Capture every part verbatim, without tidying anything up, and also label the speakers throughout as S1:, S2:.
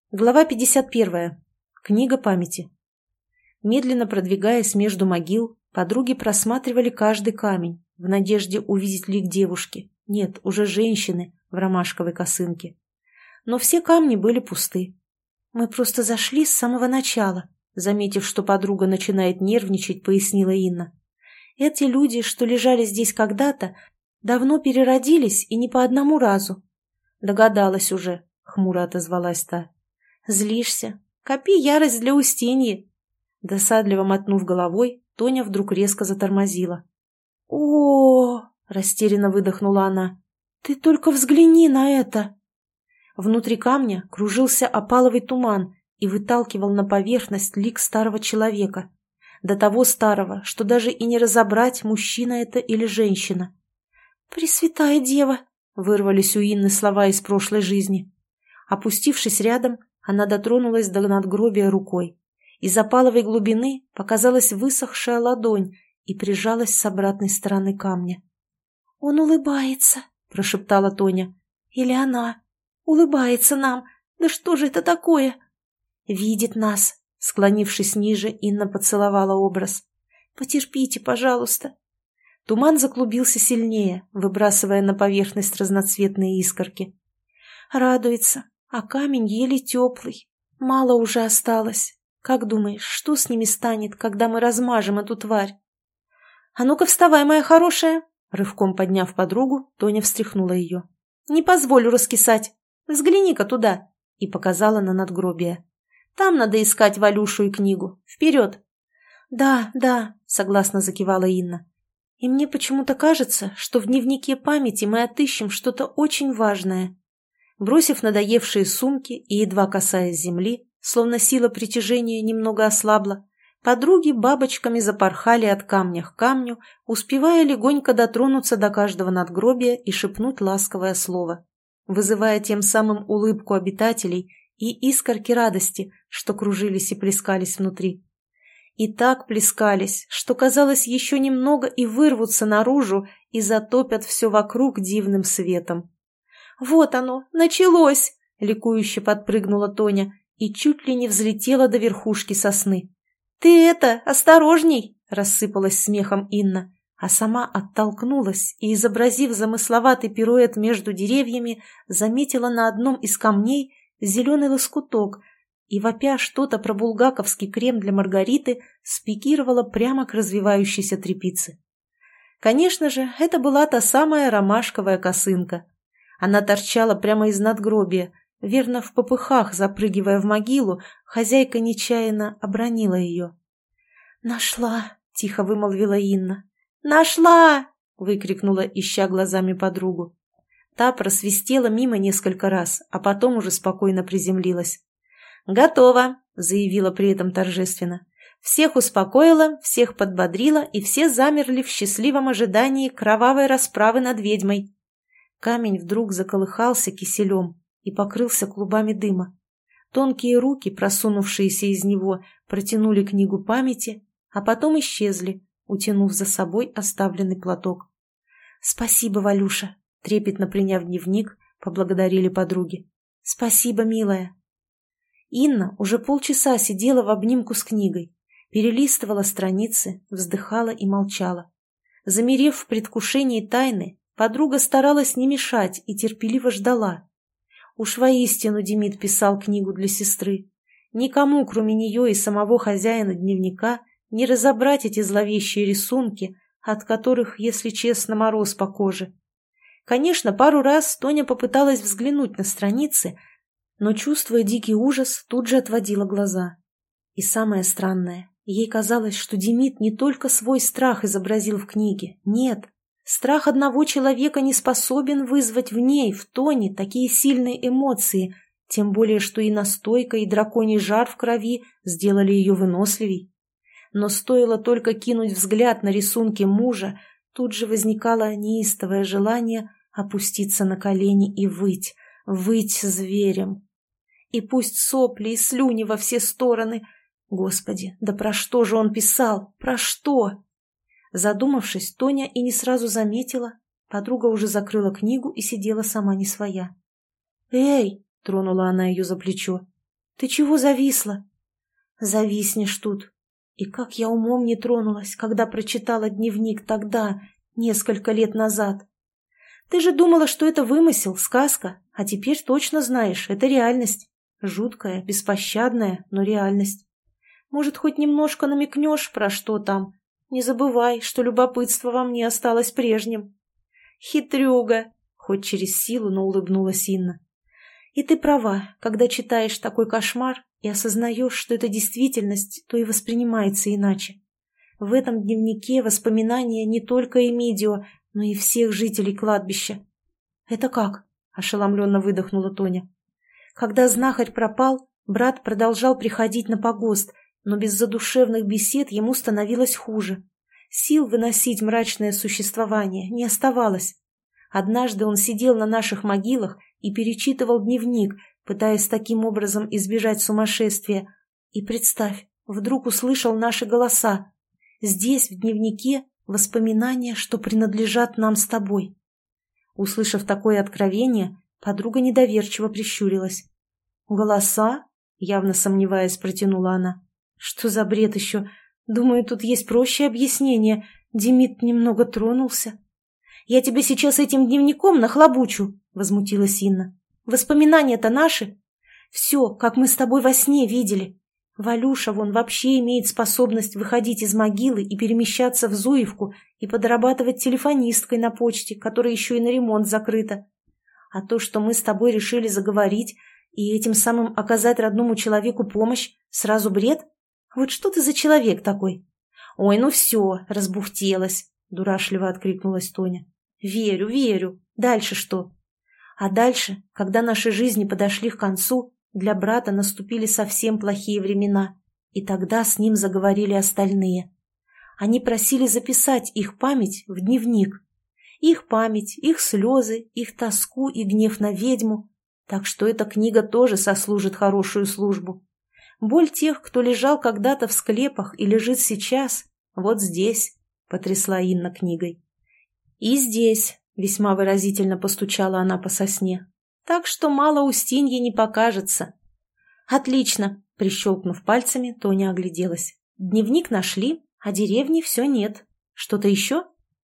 S1: Глава пятьдесят первая. Книга памяти. Медленно продвигаясь между могил, подруги просматривали каждый камень, в надежде увидеть лик девушки, нет, уже женщины в ромашковой косынке. Но все камни были пусты. «Мы просто зашли с самого начала», заметив, что подруга начинает нервничать, пояснила Инна. «Эти люди, что лежали здесь когда-то, давно переродились и не по одному разу». «Догадалась уже», — хмуро отозвалась та. «Злишься? Копи ярость для Устиньи!» Досадливо мотнув головой, Тоня вдруг резко затормозила. о, -о, -о растерянно выдохнула она. «Ты только взгляни на это!» Внутри камня кружился опаловый туман и выталкивал на поверхность лик старого человека. До того старого, что даже и не разобрать, мужчина это или женщина. «Пресвятая Дева!» — вырвались у Инны слова из прошлой жизни. Опустившись рядом, она дотронулась до надгробия рукой. Из опаловой глубины показалась высохшая ладонь и прижалась с обратной стороны камня. «Он улыбается», — прошептала Тоня. «Или она. Улыбается нам. Да что же это такое?» «Видит нас», — склонившись ниже, Инна поцеловала образ. «Потерпите, пожалуйста». Туман заклубился сильнее, выбрасывая на поверхность разноцветные искорки. «Радуется. А камень еле теплый. Мало уже осталось. Как думаешь, что с ними станет, когда мы размажем эту тварь?» «А ну-ка вставай, моя хорошая!» Рывком подняв подругу, Тоня встряхнула ее. «Не позволю раскисать. Взгляни-ка туда!» И показала на надгробие. «Там надо искать Валюшу и книгу. Вперед!» «Да, да», — согласно закивала Инна. «И мне почему-то кажется, что в дневнике памяти мы отыщем что-то очень важное». Бросив надоевшие сумки и едва касаясь земли, словно сила притяжения немного ослабла, подруги бабочками запорхали от камня к камню, успевая легонько дотронуться до каждого надгробия и шепнуть ласковое слово, вызывая тем самым улыбку обитателей и искорки радости, что кружились и плескались внутри. И так плескались, что, казалось, еще немного и вырвутся наружу и затопят все вокруг дивным светом. «Вот оно, началось!» — ликующе подпрыгнула Тоня и чуть ли не взлетела до верхушки сосны. «Ты это, осторожней!» — рассыпалась смехом Инна, а сама оттолкнулась и, изобразив замысловатый пируэт между деревьями, заметила на одном из камней зеленый лоскуток и, вопя что-то про булгаковский крем для Маргариты, спикировала прямо к развивающейся тряпице. Конечно же, это была та самая ромашковая косынка. Она торчала прямо из надгробия, верно, в попыхах, запрыгивая в могилу, хозяйка нечаянно обронила ее. «Нашла!» — тихо вымолвила Инна. «Нашла!» — выкрикнула, ища глазами подругу. Та просвистела мимо несколько раз, а потом уже спокойно приземлилась. «Готово!» — заявила при этом торжественно. Всех успокоила, всех подбодрила, и все замерли в счастливом ожидании кровавой расправы над ведьмой. Камень вдруг заколыхался киселем и покрылся клубами дыма. Тонкие руки, просунувшиеся из него, протянули книгу памяти, а потом исчезли, утянув за собой оставленный платок. «Спасибо, Валюша!» — трепетно приняв дневник, поблагодарили подруги. «Спасибо, милая!» Инна уже полчаса сидела в обнимку с книгой, перелистывала страницы, вздыхала и молчала. Замерев в предвкушении тайны, подруга старалась не мешать и терпеливо ждала. Уж воистину Демид писал книгу для сестры. Никому, кроме нее и самого хозяина дневника, не разобрать эти зловещие рисунки, от которых, если честно, мороз по коже. Конечно, пару раз Тоня попыталась взглянуть на страницы, но, чувствуя дикий ужас, тут же отводила глаза. И самое странное, ей казалось, что Демид не только свой страх изобразил в книге, нет. Страх одного человека не способен вызвать в ней, в Тоне, такие сильные эмоции, тем более, что и настойка, и драконий жар в крови сделали ее выносливей. Но стоило только кинуть взгляд на рисунки мужа, тут же возникало неистовое желание опуститься на колени и выть, выть зверем. И пусть сопли и слюни во все стороны. Господи, да про что же он писал? Про что? Задумавшись, Тоня и не сразу заметила. Подруга уже закрыла книгу и сидела сама не своя. «Эй!» — тронула она ее за плечо. Ты чего зависла? Зависнешь тут. И как я умом не тронулась, когда прочитала дневник тогда, несколько лет назад. Ты же думала, что это вымысел, сказка, а теперь точно знаешь, это реальность. Жуткая, беспощадная, но реальность. Может, хоть немножко намекнешь, про что там? Не забывай, что любопытство во мне осталось прежним. Хитрюга, хоть через силу, но улыбнулась Инна. И ты права, когда читаешь такой кошмар и осознаешь, что это действительность, то и воспринимается иначе. В этом дневнике воспоминания не только Эмидио, но и всех жителей кладбища. «Это как?» – ошеломленно выдохнула Тоня. Когда знахарь пропал, брат продолжал приходить на погост, но без задушевных бесед ему становилось хуже. Сил выносить мрачное существование не оставалось. Однажды он сидел на наших могилах и перечитывал дневник, пытаясь таким образом избежать сумасшествия. И представь, вдруг услышал наши голоса. Здесь, в дневнике, воспоминания, что принадлежат нам с тобой. Услышав такое откровение, подруга недоверчиво прищурилась. «Голоса?» — явно сомневаясь, протянула она. «Что за бред еще? Думаю, тут есть проще объяснение. Демид немного тронулся». «Я тебя сейчас этим дневником нахлобучу», — возмутилась Инна. «Воспоминания-то наши. Все, как мы с тобой во сне видели. Валюша вон вообще имеет способность выходить из могилы и перемещаться в Зуевку и подрабатывать телефонисткой на почте, которая еще и на ремонт закрыта. А то, что мы с тобой решили заговорить и этим самым оказать родному человеку помощь, сразу бред? Вот что ты за человек такой?» «Ой, ну все, разбухтелась», — дурашливо откликнулась Тоня. «Верю, верю. Дальше что?» А дальше, когда наши жизни подошли к концу, для брата наступили совсем плохие времена, и тогда с ним заговорили остальные. Они просили записать их память в дневник. Их память, их слезы, их тоску и гнев на ведьму. Так что эта книга тоже сослужит хорошую службу. Боль тех, кто лежал когда-то в склепах и лежит сейчас, вот здесь, — потрясла Инна книгой. И здесь, — весьма выразительно постучала она по сосне. Так что мало Устинье не покажется. «Отлично!» — прищелкнув пальцами, Тоня огляделась. «Дневник нашли, а деревни все нет. Что-то еще?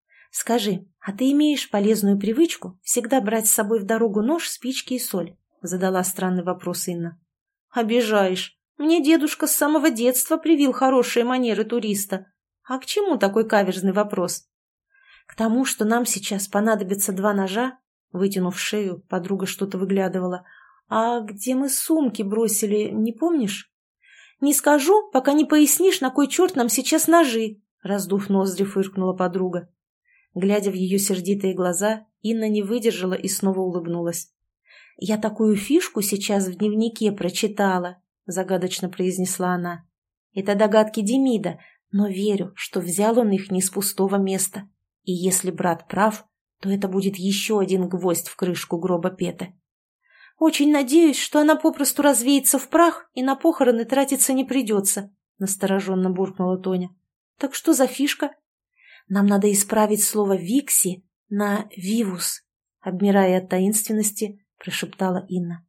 S1: Скажи, а ты имеешь полезную привычку всегда брать с собой в дорогу нож, спички и соль?» — задала странный вопрос Инна. «Обижаешь. Мне дедушка с самого детства привил хорошие манеры туриста. А к чему такой каверзный вопрос?» «К тому, что нам сейчас понадобится два ножа». Вытянув шею, подруга что-то выглядывала. «А где мы сумки бросили, не помнишь?» «Не скажу, пока не пояснишь, на кой черт нам сейчас ножи», — раздув ноздри, фыркнула подруга. Глядя в ее сердитые глаза, Инна не выдержала и снова улыбнулась. «Я такую фишку сейчас в дневнике прочитала», — загадочно произнесла она. «Это догадки Демида, но верю, что взял он их не с пустого места. И если брат прав, то это будет еще один гвоздь в крышку гроба Петы. «Очень надеюсь, что она попросту развеется в прах и на похороны тратиться не придется», — настороженно буркнула Тоня. «Так что за фишка?» «Нам надо исправить слово «викси» на «вивус», — обмирая от таинственности, прошептала Инна.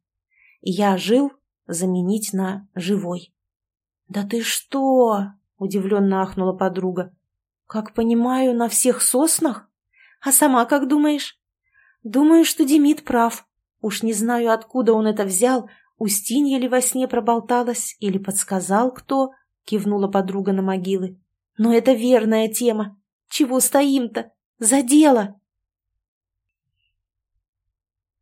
S1: «Я жил» заменить на «живой». «Да ты что?» — удивленно ахнула подруга. «Как понимаю, на всех соснах? А сама как думаешь?» «Думаю, что Демид прав. Уж не знаю, откуда он это взял, Устинья ли во сне проболталась или подсказал кто», — кивнула подруга на могилы. «Но это верная тема. Чего стоим-то? За дело!»